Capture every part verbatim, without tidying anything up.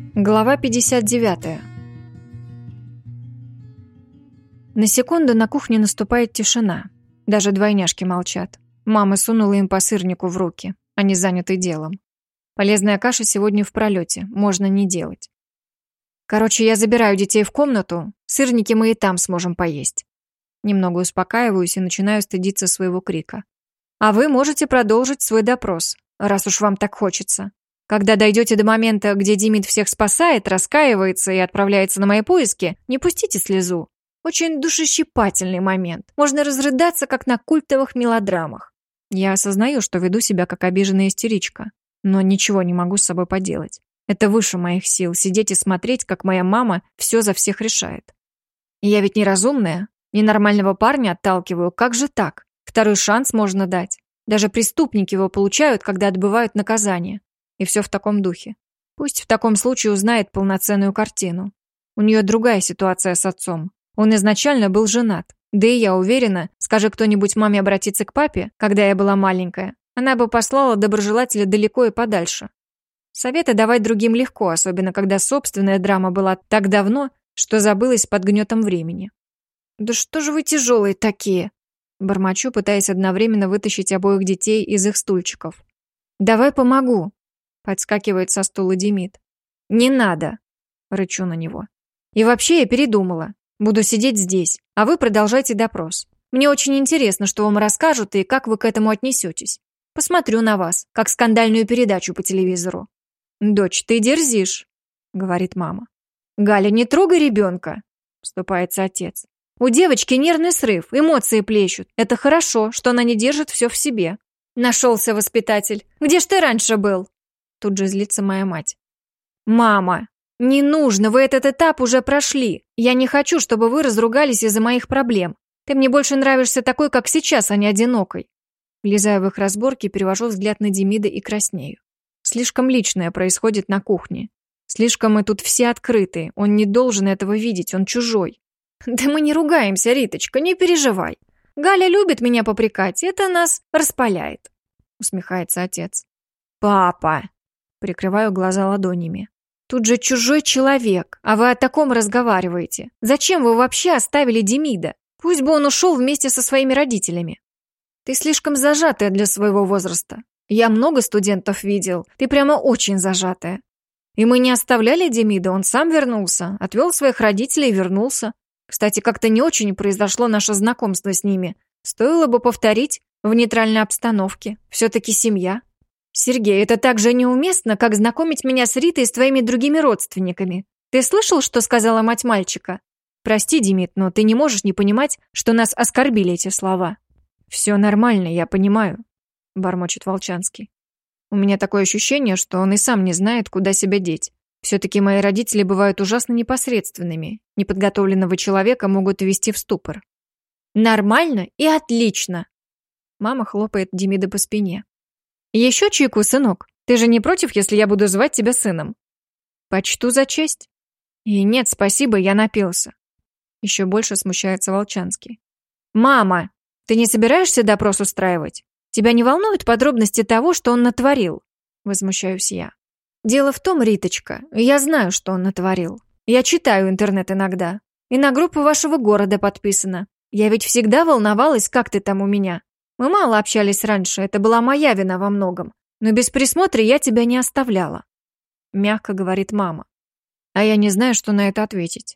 Глава пятьдесят девятая. На секунду на кухне наступает тишина. Даже двойняшки молчат. Мама сунула им по сырнику в руки. Они заняты делом. Полезная каша сегодня в пролете. Можно не делать. Короче, я забираю детей в комнату. Сырники мы и там сможем поесть. Немного успокаиваюсь и начинаю стыдиться своего крика. А вы можете продолжить свой допрос, раз уж вам так хочется. Когда дойдете до момента, где Демид всех спасает, раскаивается и отправляется на мои поиски, не пустите слезу. Очень душещипательный момент. Можно разрыдаться, как на культовых мелодрамах. Я осознаю, что веду себя как обиженная истеричка, но ничего не могу с собой поделать. Это выше моих сил — сидеть и смотреть, как моя мама все за всех решает. И я ведь неразумная, ненормального парня отталкиваю, как же так? Второй шанс можно дать. Даже преступники его получают, когда отбывают наказание. И все в таком духе. Пусть в таком случае узнает полноценную картину. У нее другая ситуация с отцом. Он изначально был женат. Да и я уверена, скажи кто-нибудь маме обратиться к папе, когда я была маленькая, она бы послала доброжелателя далеко и подальше. Советы давать другим легко, особенно когда собственная драма была так давно, что забылась под гнетом времени. «Да что же вы тяжелые такие?» Бормочу, пытаясь одновременно вытащить обоих детей из их стульчиков. «Давай помогу», — подскакивает со стула Демид. «Не надо», — рычу на него. «И вообще я передумала. Буду сидеть здесь, а вы продолжайте допрос. Мне очень интересно, что вам расскажут и как вы к этому отнесетесь. Посмотрю на вас, как скандальную передачу по телевизору». «Дочь, ты дерзишь», — говорит мама. «Галя, не трогай ребенка», — вступается отец. «У девочки нервный срыв, эмоции плещут. Это хорошо, что она не держит все в себе». «Нашелся воспитатель. Где ж ты раньше был?» Тут же злится моя мать. «Мама, не нужно, вы этот этап уже прошли. Я не хочу, чтобы вы разругались из-за моих проблем. Ты мне больше нравишься такой, как сейчас, а не одинокой». Влезаю в их разборки, перевожу взгляд на Демида и краснею. Слишком личное происходит на кухне. Слишком мы тут все открытые. Он не должен этого видеть, он чужой. «Да мы не ругаемся, Риточка, не переживай. Галя любит меня попрекать, это нас распаляет», усмехается отец. «Папа!» Прикрываю глаза ладонями. «Тут же чужой человек, а вы о таком разговариваете. Зачем вы вообще оставили Демида? Пусть бы он ушел вместе со своими родителями. Ты слишком зажатая для своего возраста. Я много студентов видел, ты прямо очень зажатая. И мы не оставляли Демида, он сам вернулся, отвел своих родителей и вернулся. Кстати, как-то не очень произошло наше знакомство с ними. Стоило бы повторить в нейтральной обстановке. Все-таки семья. Сергей, это так же неуместно, как знакомить меня с Ритой и с твоими другими родственниками. Ты слышал, что сказала мать мальчика? Прости, Демид, но ты не можешь не понимать, что нас оскорбили эти слова». «Все нормально, я понимаю», — бормочет Волчанский. «У меня такое ощущение, что он и сам не знает, куда себя деть. Все-таки мои родители бывают ужасно непосредственными. Неподготовленного человека могут ввести в ступор». «Нормально и отлично!» Мама хлопает Демида по спине. «Еще чайку, сынок? Ты же не против, если я буду звать тебя сыном?» «Почту за честь». «И нет, спасибо, я напился». Еще больше смущается Волчанский. «Мама, ты не собираешься допрос устраивать? Тебя не волнуют подробности того, что он натворил?» Возмущаюсь я. «Дело в том, Риточка, я знаю, что он натворил. Я читаю интернет иногда. И на группу вашего города подписана. Я ведь всегда волновалась, как ты там у меня. Мы мало общались раньше, это была моя вина во многом. Но без присмотра я тебя не оставляла», — мягко говорит мама. А я не знаю, что на это ответить.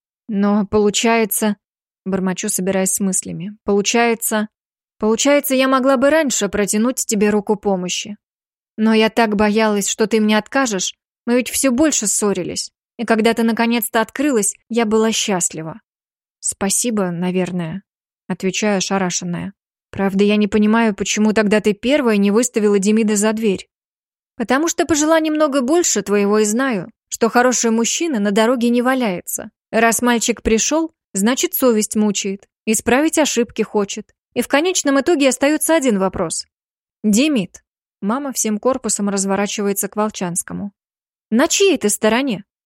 «Но получается...» — бормочу, собираясь с мыслями. «Получается... Получается, я могла бы раньше протянуть тебе руку помощи. Но я так боялась, что ты мне откажешь. Мы ведь все больше ссорились. И когда ты наконец-то открылась, я была счастлива». «Спасибо, наверное», — отвечаю ошарашенная. «Правда, я не понимаю, почему тогда ты первая не выставила Демида за дверь». «Потому что пожила немного больше твоего и знаю, что хороший мужчина на дороге не валяется. Раз мальчик пришел, значит, совесть мучает, исправить ошибки хочет. И в конечном итоге остается один вопрос. Демид». Мама всем корпусом разворачивается к Волчанскому. «На чьей ты стороне?